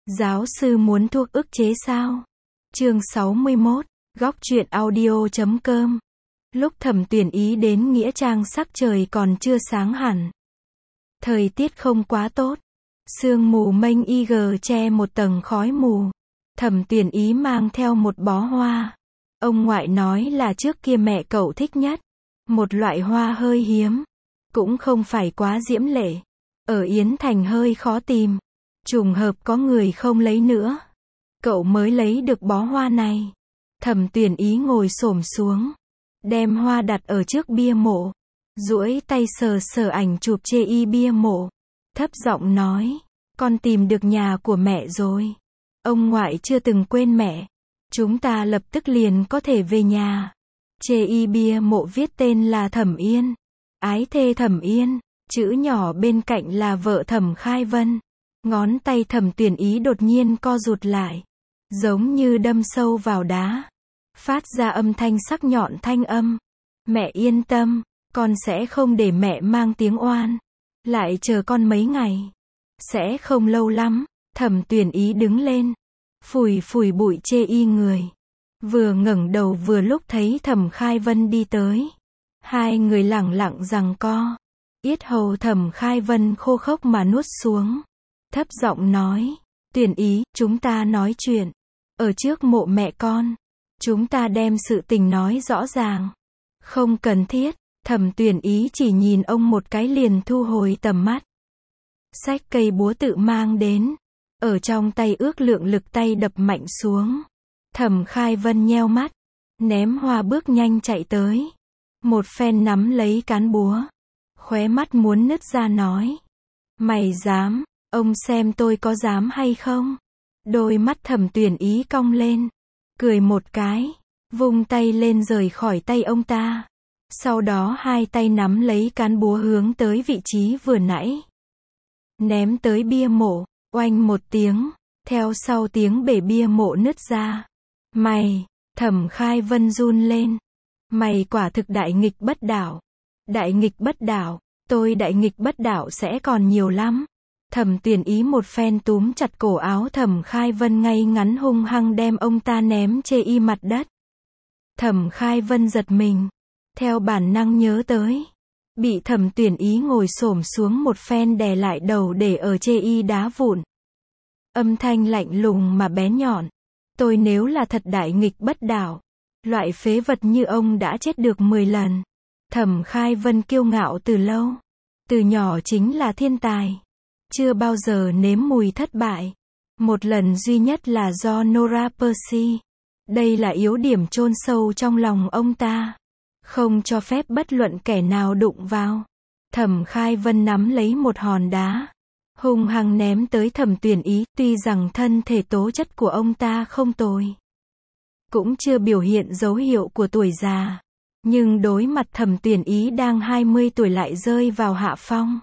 Giáo sư muốn thuốc ức chế sao? Chương 61, góc truyện audio.com. Lúc Thẩm Tuyển Ý đến nghĩa trang sắc trời còn chưa sáng hẳn. Thời tiết không quá tốt. Sương mù mênh che một tầng khói mù. Thẩm Tuyển Ý mang theo một bó hoa. Ông ngoại nói là trước kia mẹ cậu thích nhất. Một loại hoa hơi hiếm. Cũng không phải quá diễm lệ. Ở Yến Thành hơi khó tìm. Trùng hợp có người không lấy nữa. Cậu mới lấy được bó hoa này. Thẩm Tuyển Ý ngồi xổm xuống. Đem hoa đặt ở trước bia mộ. Duỗi tay sờ sờ ảnh chụp chê bia mộ. Thấp giọng nói. Con tìm được nhà của mẹ rồi. Ông ngoại chưa từng quên mẹ. Chúng ta lập tức liền có thể về nhà. Chê bia mộ viết tên là Thẩm Yên. Ái thê Thẩm Yên. Chữ nhỏ bên cạnh là vợ Thẩm Khai Vân. Ngón tay Thẩm Tuyển Ý đột nhiên co rụt lại. Giống như đâm sâu vào đá. Phát ra âm thanh sắc nhọn thanh âm. Mẹ yên tâm, con sẽ không để mẹ mang tiếng oan. Lại chờ con mấy ngày. Sẽ không lâu lắm. Thẩm Tuyển Ý đứng lên. Phủi phủi bụi chê người. Vừa ngẩng đầu vừa lúc thấy Thẩm Khai Vân đi tới. Hai người lẳng lặng giằng co. Yết hầu Thẩm Khai Vân khô khốc mà nuốt xuống. Thấp giọng nói. Tuyển Ý, chúng ta nói chuyện. Ở trước mộ mẹ con. Chúng ta đem sự tình nói rõ ràng. Không cần thiết. Thẩm Tuyển Ý chỉ nhìn ông một cái liền thu hồi tầm mắt. Xách cây búa tự mang đến. Ở trong tay ước lượng lực tay đập mạnh xuống. Thẩm Khai Vân nheo mắt. Ném hoa bước nhanh chạy tới. Một phen nắm lấy cán búa. Khóe mắt muốn nứt ra nói. Mày dám, ông xem tôi có dám hay không? Đôi mắt Thẩm Tuyển Ý cong lên. Cười một cái. Vung tay lên rời khỏi tay ông ta. Sau đó hai tay nắm lấy cán búa hướng tới vị trí vừa nãy. Ném tới bia mộ. Oanh một tiếng. Theo sau tiếng bể bia mộ nứt ra. Mày, Thẩm Khai Vân run lên. Mày quả thực đại nghịch bất đạo. Đại nghịch bất đạo. Tôi đại nghịch bất đạo sẽ còn nhiều lắm. Thẩm Tuyển Ý một phen túm chặt cổ áo Thẩm Khai Vân ngay ngắn hung hăng đem ông ta ném chê mặt đất. Thẩm Khai Vân giật mình. Theo bản năng nhớ tới. Bị Thẩm Tuyển Ý ngồi xổm xuống một phen đè lại đầu để ở chê đá vụn. Âm thanh lạnh lùng mà bén nhọn. Tôi nếu là thật đại nghịch bất đạo. Loại phế vật như ông đã chết được 10 lần. Thẩm Khai Vân kiêu ngạo từ lâu. Từ nhỏ chính là thiên tài. Chưa bao giờ nếm mùi thất bại. Một lần duy nhất là do Nora Percy. Đây là yếu điểm chôn sâu trong lòng ông ta. Không cho phép bất luận kẻ nào đụng vào. Thẩm Khai Vân nắm lấy một hòn đá. Hung hăng ném tới Thẩm Tuyển Ý. Tuy rằng thân thể tố chất của ông ta không tồi. Cũng chưa biểu hiện dấu hiệu của tuổi già. Nhưng đối mặt Thẩm Tuyển Ý đang 20 tuổi lại rơi vào hạ phong.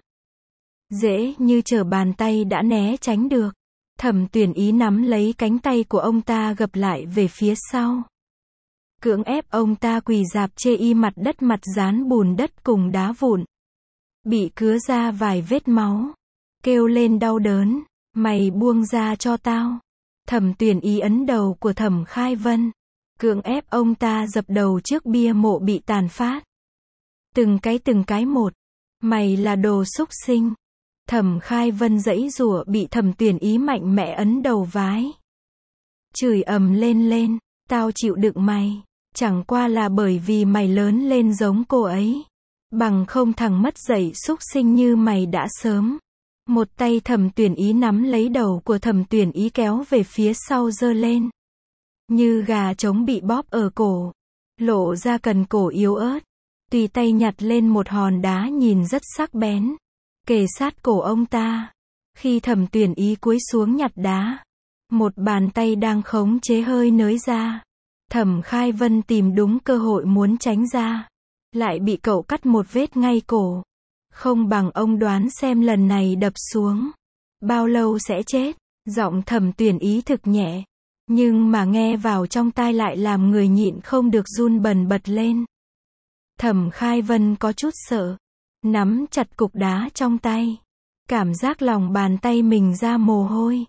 Dễ như trở bàn tay đã né tránh được. Thẩm Tuyển Ý nắm lấy cánh tay của ông ta gập lại về phía sau. Cưỡng ép ông ta quỳ rạp chê mặt đất mặt dán bùn đất cùng đá vụn. Bị cứa ra vài vết máu. Kêu lên đau đớn. Mày buông ra cho tao. Thẩm Tuyển Ý ấn đầu của Thẩm Khai Vân. Cưỡng ép ông ta dập đầu trước bia mộ bị tàn phát. Từng cái một. Mày là đồ súc sinh. Thẩm Khai Vân giãy giụa bị Thẩm Tuyển Ý mạnh mẽ ấn đầu vái. Chửi ầm lên. Tao chịu đựng mày. Chẳng qua là bởi vì mày lớn lên giống cô ấy. Bằng không thằng mất dạy súc sinh như mày đã sớm. Một tay Thẩm Tuyển Ý nắm lấy đầu của Thẩm Tuyển Ý kéo về phía sau giơ lên. Như gà trống bị bóp ở cổ. Lộ ra cần cổ yếu ớt. Tùy tay nhặt lên một hòn đá nhìn rất sắc bén. Kề sát cổ ông ta. Khi Thẩm Tuyển Ý cúi xuống nhặt đá. Một bàn tay đang khống chế hơi nới ra. Thẩm Khai Vân tìm đúng cơ hội muốn tránh ra. Lại bị cậu cắt một vết ngay cổ. Không bằng ông đoán xem lần này đập xuống. Bao lâu sẽ chết? Giọng Thẩm Tuyển Ý thực nhẹ. Nhưng mà nghe vào trong tai lại làm người nhịn không được run bần bật lên. Thẩm Khai Vân có chút sợ. Nắm chặt cục đá trong tay. Cảm giác lòng bàn tay mình ra mồ hôi.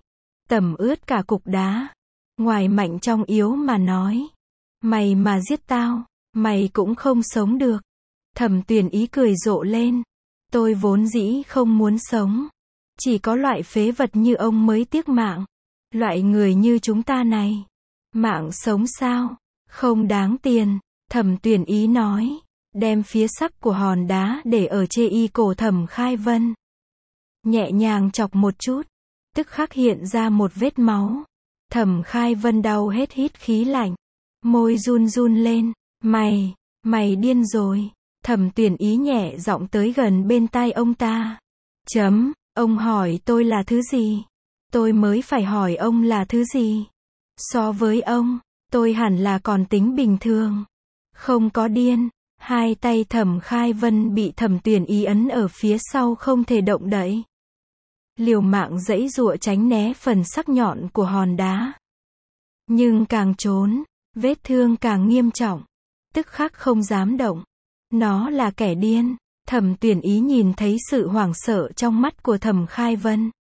tẩm ướt cả cục đá. Ngoài mạnh trong yếu mà nói. Mày mà giết tao, mày cũng không sống được. Thẩm Tuyền Ý cười rộ lên. Tôi vốn dĩ không muốn sống. Chỉ có loại phế vật như ông mới tiếc mạng. Loại người như chúng ta này. Mạng sống sao? Không đáng tiền. Thẩm Tuyền Ý nói. Đem phía sắc của hòn đá để ở chê y cổ Thẩm Khai Vân. Nhẹ nhàng chọc một chút. Tức khắc hiện ra một vết máu. Thẩm Khai Vân đau hết hít khí lạnh. Môi run run lên. Mày điên rồi. Thẩm Tuyền Ý nhẹ giọng tới gần bên tai ông ta. Ông hỏi tôi là thứ gì? Tôi mới phải hỏi ông là thứ gì? So với ông, tôi hẳn là còn tính bình thường. Không có điên. Hai tay Thẩm Khai Vân bị Thẩm Tuyền Ý ấn ở phía sau không thể động đậy. Liều mạng giãy giụa tránh né phần sắc nhọn của hòn đá. Nhưng càng trốn, vết thương càng nghiêm trọng. Tức khắc không dám động. Nó là kẻ điên. Thẩm Tuyền Ý nhìn thấy sự hoảng sợ trong mắt của Thẩm Khai Vân.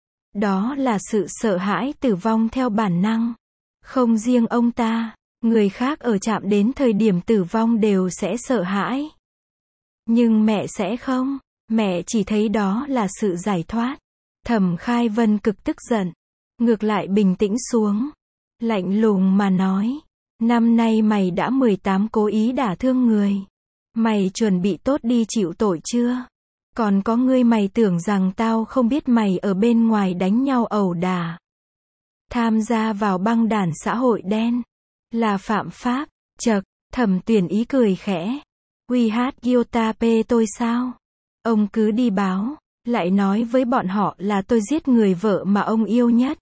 Đó là sự sợ hãi tử vong theo bản năng. Không riêng ông ta, người khác ở chạm đến thời điểm tử vong đều sẽ sợ hãi. Nhưng mẹ sẽ không. Mẹ chỉ thấy đó là sự giải thoát. Thẩm Khai Vân cực tức giận. Ngược lại bình tĩnh xuống. Lạnh lùng mà nói. Năm nay mày đã 18 cố ý đả thương người. Mày chuẩn bị tốt đi chịu tội chưa? Còn có ngươi mày tưởng rằng tao không biết mày ở bên ngoài đánh nhau ẩu đả. Tham gia vào băng đảng xã hội đen. Là phạm pháp. Chậc, Thẩm Tuyền Ý cười khẽ. Uy hát Gyotape tôi sao? Ông cứ đi báo. Lại nói với bọn họ là tôi giết người vợ mà ông yêu nhất.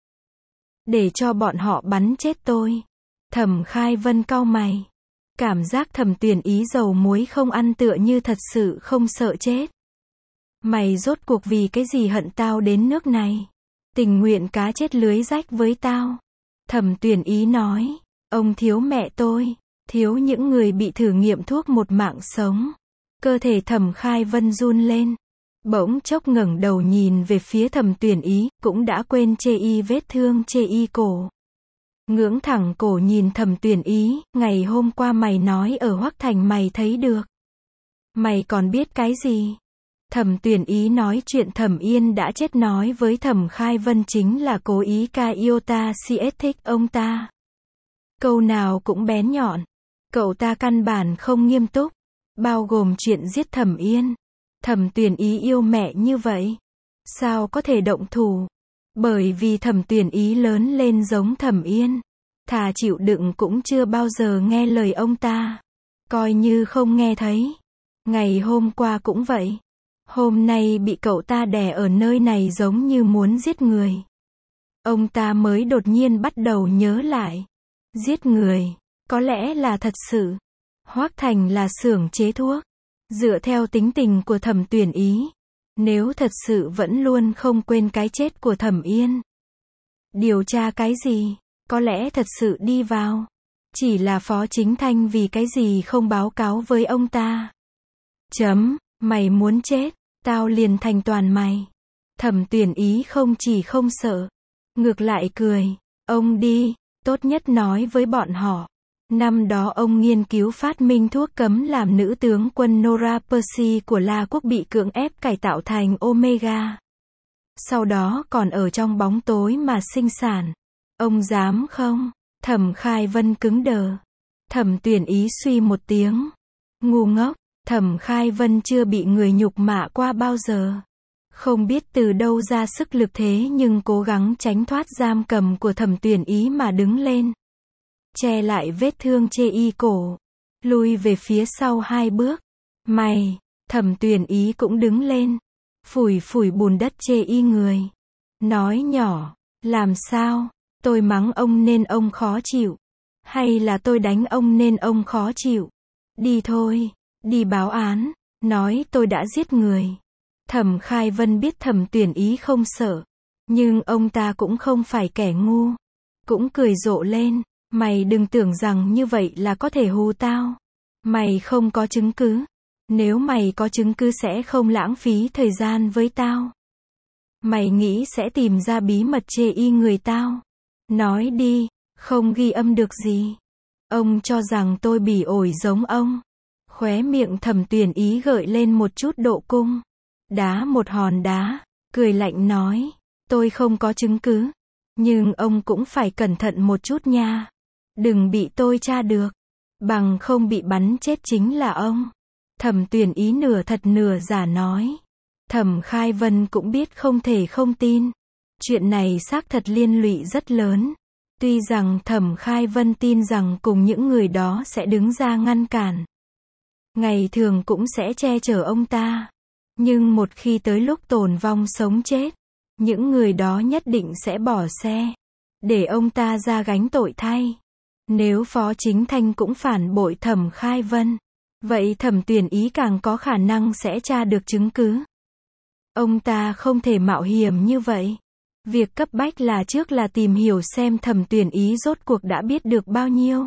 Để cho bọn họ bắn chết tôi. Thẩm Khai Vân cau mày. Cảm giác Thẩm Tuyền Ý dầu muối không ăn tựa như thật sự không sợ chết. Mày rốt cuộc vì cái gì hận tao đến nước này? Tình nguyện cá chết lưới rách với tao. Thẩm Tuyền Ý nói. Ông thiếu mẹ tôi. Thiếu những người bị thử nghiệm thuốc một mạng sống. Cơ thể Thẩm Khai Vân run lên. Bỗng chốc ngẩng đầu nhìn về phía Thẩm Tuyền Ý, cũng đã quên chê y vết thương chê y cổ. Ngưỡng thẳng cổ nhìn Thẩm Tuyền Ý, ngày hôm qua mày nói ở Hoắc Thành mày thấy được. Mày còn biết cái gì? Thẩm Tuyền Ý nói chuyện Thẩm Yên đã chết nói với Thẩm Khai Vân chính là cố ý ca iota CS thích ông ta. Câu nào cũng bén nhọn. Cậu ta căn bản không nghiêm túc. Bao gồm chuyện giết Thẩm Yên. Thẩm Tuyền Ý yêu mẹ như vậy. Sao có thể động thủ? Bởi vì Thẩm Tuyền Ý lớn lên giống Thẩm Yên. Thà chịu đựng cũng chưa bao giờ nghe lời ông ta. Coi như không nghe thấy. Ngày hôm qua cũng vậy. Hôm nay bị cậu ta đè ở nơi này giống như muốn giết người. Ông ta mới đột nhiên bắt đầu nhớ lại. Giết người. Có lẽ là thật sự. Hoắc Thành là xưởng chế thuốc. Dựa theo tính tình của Thẩm Tuyền Ý. Nếu thật sự vẫn luôn không quên cái chết của Thẩm Yên. Điều tra cái gì? Có lẽ thật sự đi vào. Chỉ là Phó Chính Thanh vì cái gì không báo cáo với ông ta. Mày muốn chết, tao liền thành toàn mày. Thẩm Tuyền Ý không chỉ không sợ. Ngược lại cười. Ông đi, tốt nhất nói với bọn họ. Năm đó ông nghiên cứu phát minh thuốc cấm làm nữ tướng quân Nora Percy của La Quốc bị cưỡng ép cải tạo thành Omega. Sau đó còn ở trong bóng tối mà sinh sản. Ông dám không? Thẩm Khai Vân cứng đờ. Thẩm Tuyền Ý suy một tiếng. Ngu ngốc, Thẩm Khai Vân chưa bị người nhục mạ qua bao giờ. Không biết từ đâu ra sức lực thế nhưng cố gắng tránh thoát giam cầm của Thẩm Tuyền Ý mà đứng lên. Che lại vết thương chê y cổ. Lui về phía sau 2 bước. Mày, Thẩm Tuyền Ý cũng đứng lên. Phủi phủi bùn đất chê y người. Nói nhỏ, làm sao? Tôi mắng ông nên ông khó chịu. Hay là tôi đánh ông nên ông khó chịu? Đi thôi, đi báo án. Nói tôi đã giết người. Thẩm Khai Vân biết Thẩm Tuyền Ý không sợ. Nhưng ông ta cũng không phải kẻ ngu. Cũng cười rộ lên. Mày đừng tưởng rằng như vậy là có thể hù tao. Mày không có chứng cứ. Nếu mày có chứng cứ sẽ không lãng phí thời gian với tao. Mày nghĩ sẽ tìm ra bí mật chê y người tao? Nói đi, không ghi âm được gì. Ông cho rằng tôi bỉ ổi giống ông. Khóe miệng Thẩm Tuyển Ý gợi lên một chút độ cung. Đá một hòn đá, cười lạnh nói, tôi không có chứng cứ. Nhưng ông cũng phải cẩn thận một chút nha. Đừng bị tôi tra được. Bằng không bị bắn chết chính là ông. Thẩm Tuyển Ý nửa thật nửa giả nói. Thẩm Khai Vân cũng biết không thể không tin. Chuyện này xác thật liên lụy rất lớn. Tuy rằng Thẩm Khai Vân tin rằng cùng những người đó sẽ đứng ra ngăn cản. Ngày thường cũng sẽ che chở ông ta. Nhưng một khi tới lúc tồn vong sống chết, những người đó nhất định sẽ bỏ xe. Để ông ta ra gánh tội thay. Nếu Phó Chính Thanh cũng phản bội Thẩm Khai Vân, vậy Thẩm Tuyển Ý càng có khả năng sẽ tra được chứng cứ. Ông ta không thể mạo hiểm như vậy. Việc cấp bách là trước là tìm hiểu xem Thẩm Tuyển Ý rốt cuộc đã biết được bao nhiêu.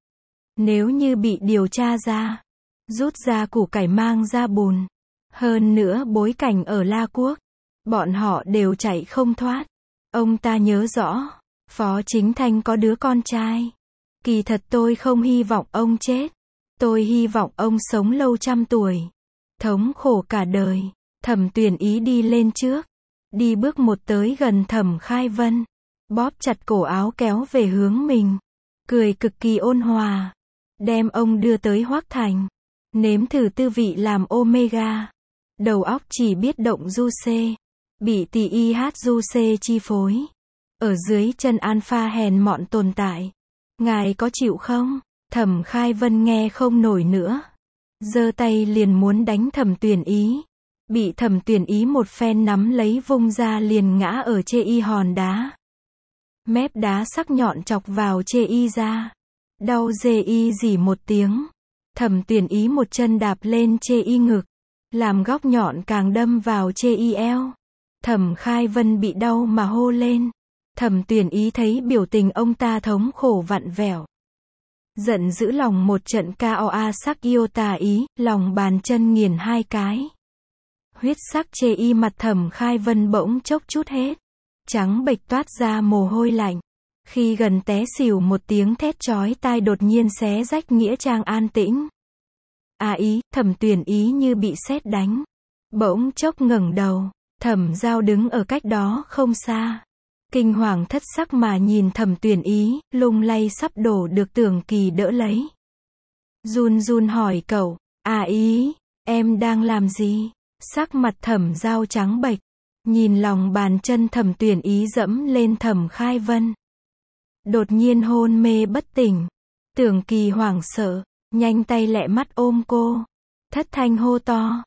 Nếu như bị điều tra ra, rút ra củ cải mang ra bùn. Hơn nữa bối cảnh ở La Quốc, bọn họ đều chạy không thoát. Ông ta nhớ rõ, Phó Chính Thanh có đứa con trai. Kỳ thật tôi không hy vọng ông chết. Tôi hy vọng ông sống lâu trăm tuổi. Thống khổ cả đời. Thẩm Tuyển Ý đi lên trước. Đi bước một tới gần Thẩm Khai Vân. Bóp chặt cổ áo kéo về hướng mình. Cười cực kỳ ôn hòa. Đem ông đưa tới Hoắc Thành. Nếm thử tư vị làm Omega. Đầu óc chỉ biết động du xê. Bị tỳ y hát du xê chi phối. Ở dưới chân alpha hèn mọn tồn tại. Ngài có chịu không? Thẩm Khai Vân nghe không nổi nữa. Giơ tay liền muốn đánh Thẩm Tuyển Ý. Bị Thẩm Tuyển Ý một phen nắm lấy vung ra liền ngã ở chê y hòn đá. Mép đá sắc nhọn chọc vào chê y ra. Đau dê y rỉ một tiếng. Thẩm Tuyển Ý một chân đạp lên chê y ngực. Làm góc nhọn càng đâm vào chê y eo. Thẩm Khai Vân bị đau mà hô lên. Thẩm Tuyển Ý thấy biểu tình ông ta thống khổ vặn vẹo. Giận dữ lòng một trận KOA sắc yêu tà ý, lòng bàn chân nghiền hai cái. Huyết sắc chê y mặt Thẩm Khai Vân bỗng chốc chút hết. Trắng bệch toát ra mồ hôi lạnh. Khi gần té xỉu một tiếng thét chói tai đột nhiên xé rách nghĩa trang an tĩnh. Ý, Thẩm Tuyển Ý như bị sét đánh. Bỗng chốc ngẩng đầu, Thẩm Giao đứng ở cách đó không xa. Kinh hoàng thất sắc mà nhìn Thẩm Tuyển Ý, lung lay sắp đổ được Tưởng Kỳ đỡ lấy. Run run hỏi cậu, Ý, em đang làm gì? Sắc mặt Thẩm Giao trắng bệch, nhìn lòng bàn chân Thẩm Tuyển Ý dẫm lên Thẩm Khai Vân. Đột nhiên hôn mê bất tỉnh. Tưởng Kỳ hoảng sợ, nhanh tay lẹ mắt ôm cô. Thất thanh hô to,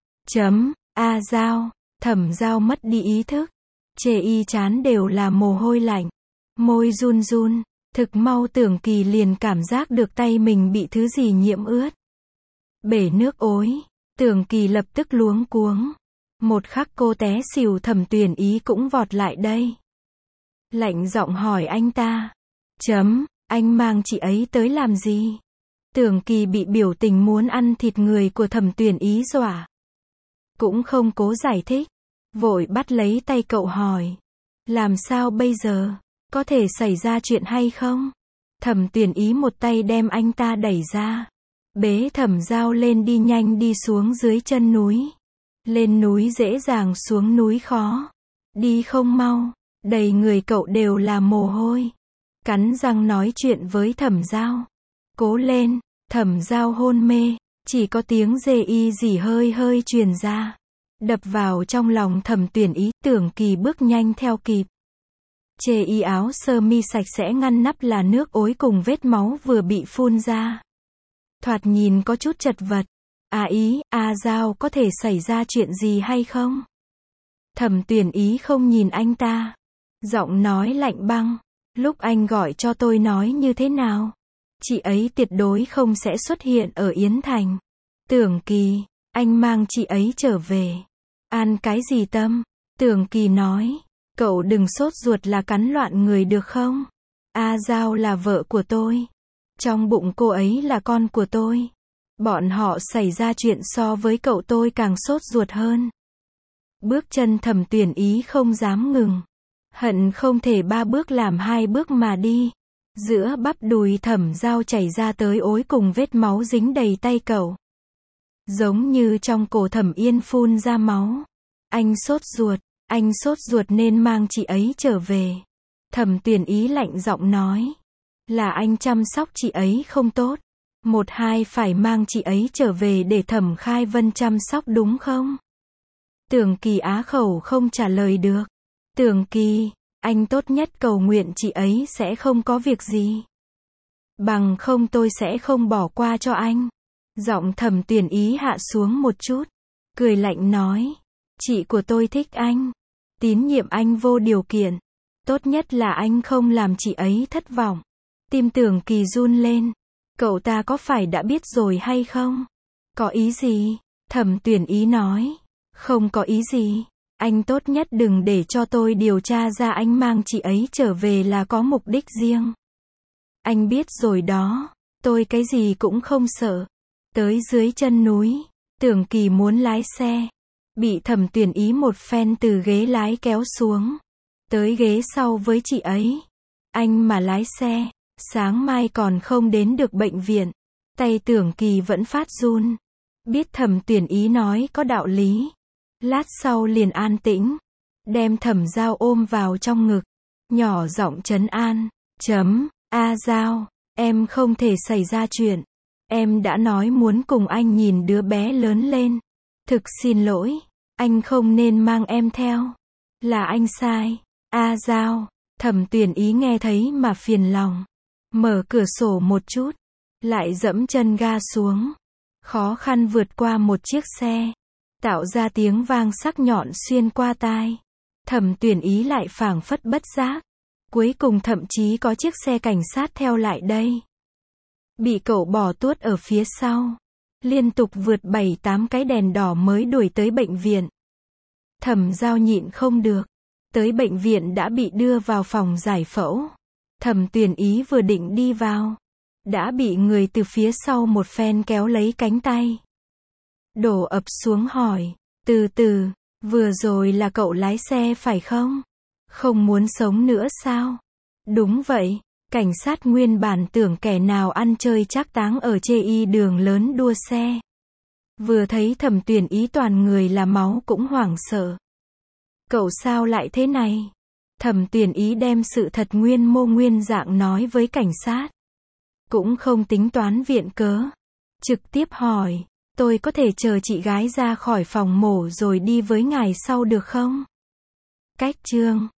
Giao, Thẩm Giao mất đi ý thức. Chê y chán đều là mồ hôi lạnh. Môi run run, thực mau Tưởng Kỳ liền cảm giác được tay mình bị thứ gì nhiễm ướt. Bể nước ối, Tưởng Kỳ lập tức luống cuống. Một khắc cô té xỉu Thẩm Tuyển Ý cũng vọt lại đây. Lạnh giọng hỏi anh ta. Anh mang chị ấy tới làm gì? Tưởng Kỳ bị biểu tình muốn ăn thịt người của Thẩm Tuyển Ý dọa. Cũng không cố giải thích. Vội bắt lấy tay cậu hỏi. Làm sao bây giờ? Có thể xảy ra chuyện hay không? Thẩm Tuyển Ý một tay đem anh ta đẩy ra. Bế Thẩm Giao lên đi nhanh đi xuống dưới chân núi. Lên núi dễ dàng xuống núi khó. Đi không mau. Đầy người cậu đều là mồ hôi. Cắn răng nói chuyện với Thẩm Giao. Cố lên. Thẩm Giao hôn mê. Chỉ có tiếng dê y rỉ hơi hơi truyền ra. Đập vào trong lòng Thẩm Tuyển Ý. Tưởng Kỳ bước nhanh theo kịp. Chê y áo sơ mi sạch sẽ ngăn nắp là nước ối cùng vết máu vừa bị phun ra. Thoạt nhìn có chút chật vật. Giao có thể xảy ra chuyện gì hay không? Thẩm Tuyển Ý không nhìn anh ta. Giọng nói lạnh băng. Lúc anh gọi cho tôi nói như thế nào? Chị ấy tuyệt đối không sẽ xuất hiện ở Yến Thành. Tưởng Kỳ, anh mang chị ấy trở về. An cái gì tâm? Tưởng Kỳ nói. Cậu đừng sốt ruột là cắn loạn người được không? Giao là vợ của tôi. Trong bụng cô ấy là con của tôi. Bọn họ xảy ra chuyện so với cậu tôi càng sốt ruột hơn. Bước chân Thẩm Tuyển Ý không dám ngừng. Hận không thể 3 bước làm 2 bước mà đi. Giữa bắp đùi Thẩm Giao chảy ra tới ối cùng vết máu dính đầy tay cậu. Giống như trong cổ Thẩm Yên phun ra máu. Anh sốt ruột nên mang chị ấy trở về. Thẩm Tuyển Ý lạnh giọng nói. Là anh chăm sóc chị ấy không tốt. 1-2 phải mang chị ấy trở về để Thẩm Khai Vân chăm sóc đúng không? Tưởng Kỳ á khẩu không trả lời được. Tưởng Kỳ, anh tốt nhất cầu nguyện chị ấy sẽ không có việc gì. Bằng không tôi sẽ không bỏ qua cho anh. Giọng Thẩm Tuyển Ý hạ xuống một chút. Cười lạnh nói. Chị của tôi thích anh. Tín nhiệm anh vô điều kiện. Tốt nhất là anh không làm chị ấy thất vọng. Tim Tưởng Kỳ run lên. Cậu ta có phải đã biết rồi hay không? Có ý gì? Thẩm Tuyển Ý nói. Không có ý gì. Anh tốt nhất đừng để cho tôi điều tra ra anh mang chị ấy trở về là có mục đích riêng. Anh biết rồi đó. Tôi cái gì cũng không sợ. Tới dưới chân núi. Tưởng Kỳ muốn lái xe. Bị Thẩm Tuyển Ý một phen từ ghế lái kéo xuống. Tới ghế sau với chị ấy. Anh mà lái xe. Sáng mai còn không đến được bệnh viện. Tay Tưởng Kỳ vẫn phát run. Biết Thẩm Tuyển Ý nói có đạo lý. Lát sau liền an tĩnh. Đem Thẩm Giao ôm vào trong ngực. Nhỏ giọng trấn an. A Giao, em không thể xảy ra chuyện. Em đã nói muốn cùng anh nhìn đứa bé lớn lên. Thực xin lỗi. Anh không nên mang em theo. Là anh sai. A Giao. Thẩm Tuyển Ý nghe thấy mà phiền lòng. Mở cửa sổ một chút. Lại dẫm chân ga xuống. Khó khăn vượt qua một chiếc xe. Tạo ra tiếng vang sắc nhọn xuyên qua tai. Thẩm Tuyển Ý lại phảng phất bất giác. Cuối cùng thậm chí có chiếc xe cảnh sát theo lại đây. Bị cậu bỏ tuốt ở phía sau. Liên tục vượt 7-8 cái đèn đỏ mới đuổi tới bệnh viện. Thẩm Giao nhịn không được. Tới bệnh viện đã bị đưa vào phòng giải phẫu. Thẩm Tuyển Ý vừa định đi vào. Đã bị người từ phía sau một phen kéo lấy cánh tay. Đổ ập xuống hỏi. Từ từ, vừa rồi là cậu lái xe phải không? Không muốn sống nữa sao? Đúng vậy. Cảnh sát nguyên bản tưởng kẻ nào ăn chơi trác táng ở chê y đường lớn đua xe. Vừa thấy Thẩm Tuyển Ý toàn người là máu cũng hoảng sợ. Cậu sao lại thế này? Thẩm Tuyển Ý đem sự thật nguyên mô nguyên dạng nói với cảnh sát. Cũng không tính toán viện cớ. Trực tiếp hỏi. Tôi có thể chờ chị gái ra khỏi phòng mổ rồi đi với ngài sau được không? Cách chương